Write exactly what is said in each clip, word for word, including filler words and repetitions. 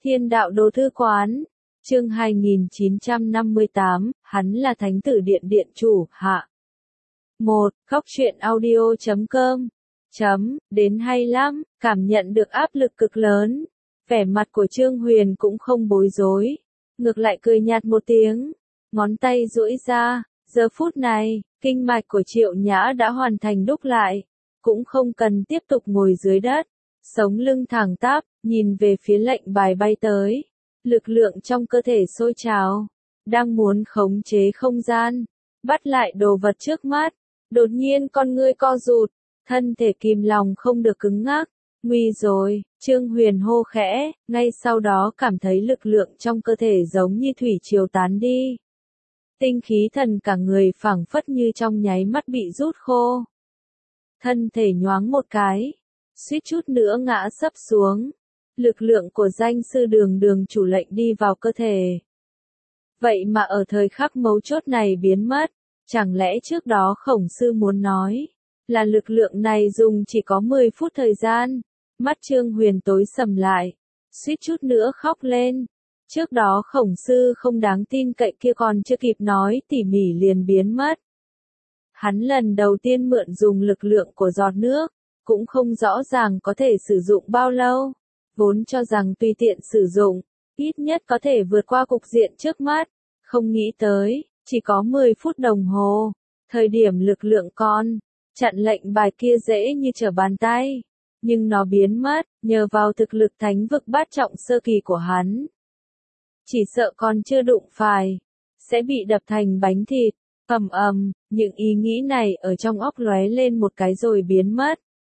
Thiên đạo đồ thư quán, chương hai nghìn chín trăm năm mươi tám, hắn là thánh tử điện điện chủ, hạ. một. Góc truyện audio chấm com. Chấm, đến hay lắm, cảm nhận được áp lực cực lớn. Vẻ mặt của Trương Huyền cũng không bối rối, ngược lại cười nhạt một tiếng, ngón tay duỗi ra, giờ phút này, kinh mạch của Triệu Nhã đã hoàn thành đúc lại, cũng không cần tiếp tục ngồi dưới đất, sống lưng thẳng tắp, nhìn về phía lệnh bài bay tới, lực lượng trong cơ thể sôi trào, đang muốn khống chế không gian, bắt lại đồ vật trước mắt, đột nhiên con ngươi co rụt, thân thể kìm lòng không được cứng ngắc. Nguy rồi, Trương Huyền hô khẽ, ngay sau đó cảm thấy lực lượng trong cơ thể giống như thủy triều tán đi. Tinh khí thần cả người phảng phất như trong nháy mắt bị rút khô. Thân thể nhoáng một cái, suýt chút nữa ngã sấp xuống. Lực lượng của danh sư đường đường chủ lệnh đi vào cơ thể. Vậy mà ở thời khắc mấu chốt này biến mất, chẳng lẽ trước đó khổng sư muốn nói, là lực lượng này dùng chỉ có mười phút thời gian. Mắt Trương Huyền tối sầm lại, suýt chút nữa khóc lên. Trước đó khổng sư không đáng tin cậy kia còn chưa kịp nói tỉ mỉ liền biến mất. Hắn lần đầu tiên mượn dùng lực lượng của giọt nước, cũng không rõ ràng có thể sử dụng bao lâu. Vốn cho rằng tùy tiện sử dụng, ít nhất có thể vượt qua cục diện trước mắt. Không nghĩ tới, chỉ có mười phút đồng hồ. Thời điểm lực lượng con, chặn lệnh bài kia dễ như trở bàn tay. Nhưng nó biến mất, nhờ vào thực lực thánh vực bát trọng sơ kỳ của hắn. Chỉ sợ còn chưa đụng phải, sẽ bị đập thành bánh thịt, ầm ầm, những ý nghĩ này ở trong óc lóe lên một cái rồi biến mất.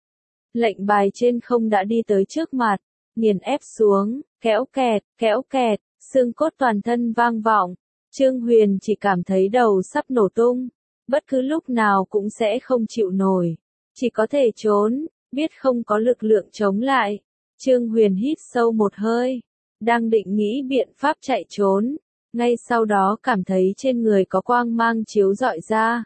Lệnh bài trên không đã đi tới trước mặt, nghiền ép xuống, kéo kẹt, kéo kẹt, xương cốt toàn thân vang vọng. Trương Huyền chỉ cảm thấy đầu sắp nổ tung, bất cứ lúc nào cũng sẽ không chịu nổi, chỉ có thể trốn. Biết không có lực lượng chống lại, Trương Huyền hít sâu một hơi, đang định nghĩ biện pháp chạy trốn, ngay sau đó cảm thấy trên người có quang mang chiếu rọi ra.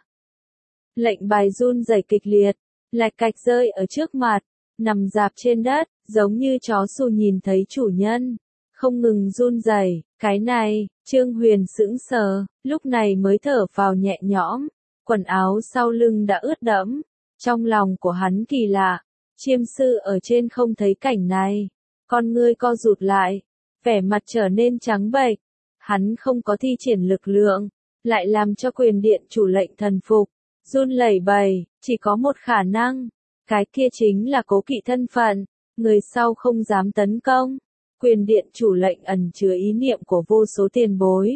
Lệnh bài run rẩy kịch liệt, lạch cạch rơi ở trước mặt, nằm rạp trên đất, giống như chó xù nhìn thấy chủ nhân, không ngừng run rẩy. Cái này, Trương Huyền sững sờ, lúc này mới thở phào nhẹ nhõm, quần áo sau lưng đã ướt đẫm, trong lòng của hắn kỳ lạ. Chiêm sư ở trên không thấy cảnh này, con ngươi co rụt lại, vẻ mặt trở nên trắng bệch. Hắn không có thi triển lực lượng, lại làm cho quyền điện chủ lệnh thần phục, run lẩy bẩy, chỉ có một khả năng, cái kia chính là cố kỵ thân phận, người sau không dám tấn công. Quyền điện chủ lệnh ẩn chứa ý niệm của vô số tiền bối,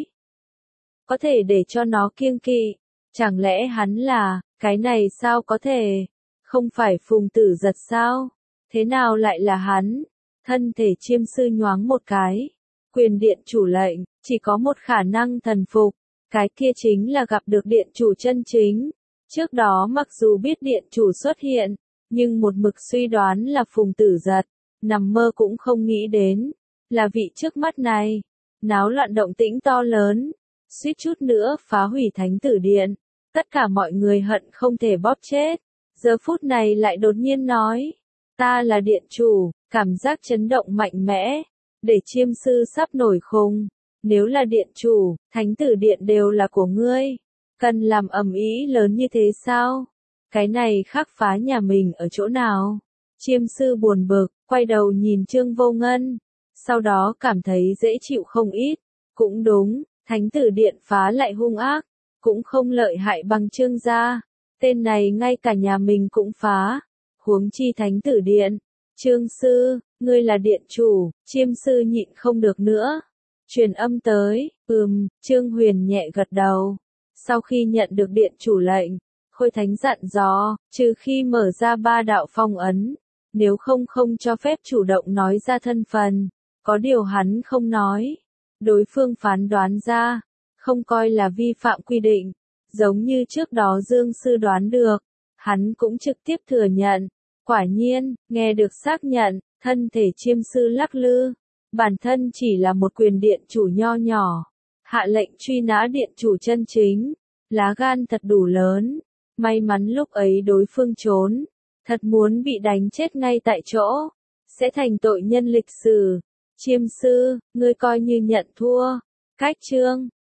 có thể để cho nó kiêng kỵ, chẳng lẽ hắn là, cái này sao có thể? Không phải Phùng Tử Giật sao? Thế nào lại là hắn? Thân thể chiêm sư nhoáng một cái. Quyền điện chủ lệnh, chỉ có một khả năng thần phục. Cái kia chính là gặp được điện chủ chân chính. Trước đó mặc dù biết điện chủ xuất hiện, nhưng một mực suy đoán là Phùng Tử Giật. Nằm mơ cũng không nghĩ đến, là vị trước mắt này. Náo loạn động tĩnh to lớn, suýt chút nữa phá hủy thánh tử điện. Tất cả mọi người hận không thể bóp chết. Giờ phút này lại đột nhiên nói, ta là điện chủ, cảm giác chấn động mạnh mẽ, để chiêm sư sắp nổi khùng. Nếu là điện chủ, thánh tử điện đều là của ngươi, cần làm ầm ĩ lớn như thế sao? Cái này khác phá nhà mình ở chỗ nào? Chiêm sư buồn bực, quay đầu nhìn Trương Vô Ngân, sau đó cảm thấy dễ chịu không ít. Cũng đúng, thánh tử điện phá lại hung ác, cũng không lợi hại bằng Trương gia. Tên này ngay cả nhà mình cũng phá, huống chi thánh tử điện. Trương sư, ngươi là điện chủ, chiêm sư nhịn không được nữa. Truyền âm tới, ừm, Trương Huyền nhẹ gật đầu. Sau khi nhận được điện chủ lệnh, Khôi Thánh dặn dò, trừ khi mở ra ba đạo phong ấn, nếu không không cho phép chủ động nói ra thân phận, có điều hắn không nói. Đối phương phán đoán ra, không coi là vi phạm quy định. Giống như trước đó Dương Sư đoán được, hắn cũng trực tiếp thừa nhận. Quả nhiên, nghe được xác nhận, thân thể chiêm sư lắc lư. Bản thân chỉ là một quyền điện chủ nho nhỏ. Hạ lệnh truy nã điện chủ chân chính. Lá gan thật đủ lớn. May mắn lúc ấy đối phương trốn. Thật muốn bị đánh chết ngay tại chỗ. Sẽ thành tội nhân lịch sử. Chiêm sư, ngươi coi như nhận thua. Cách chương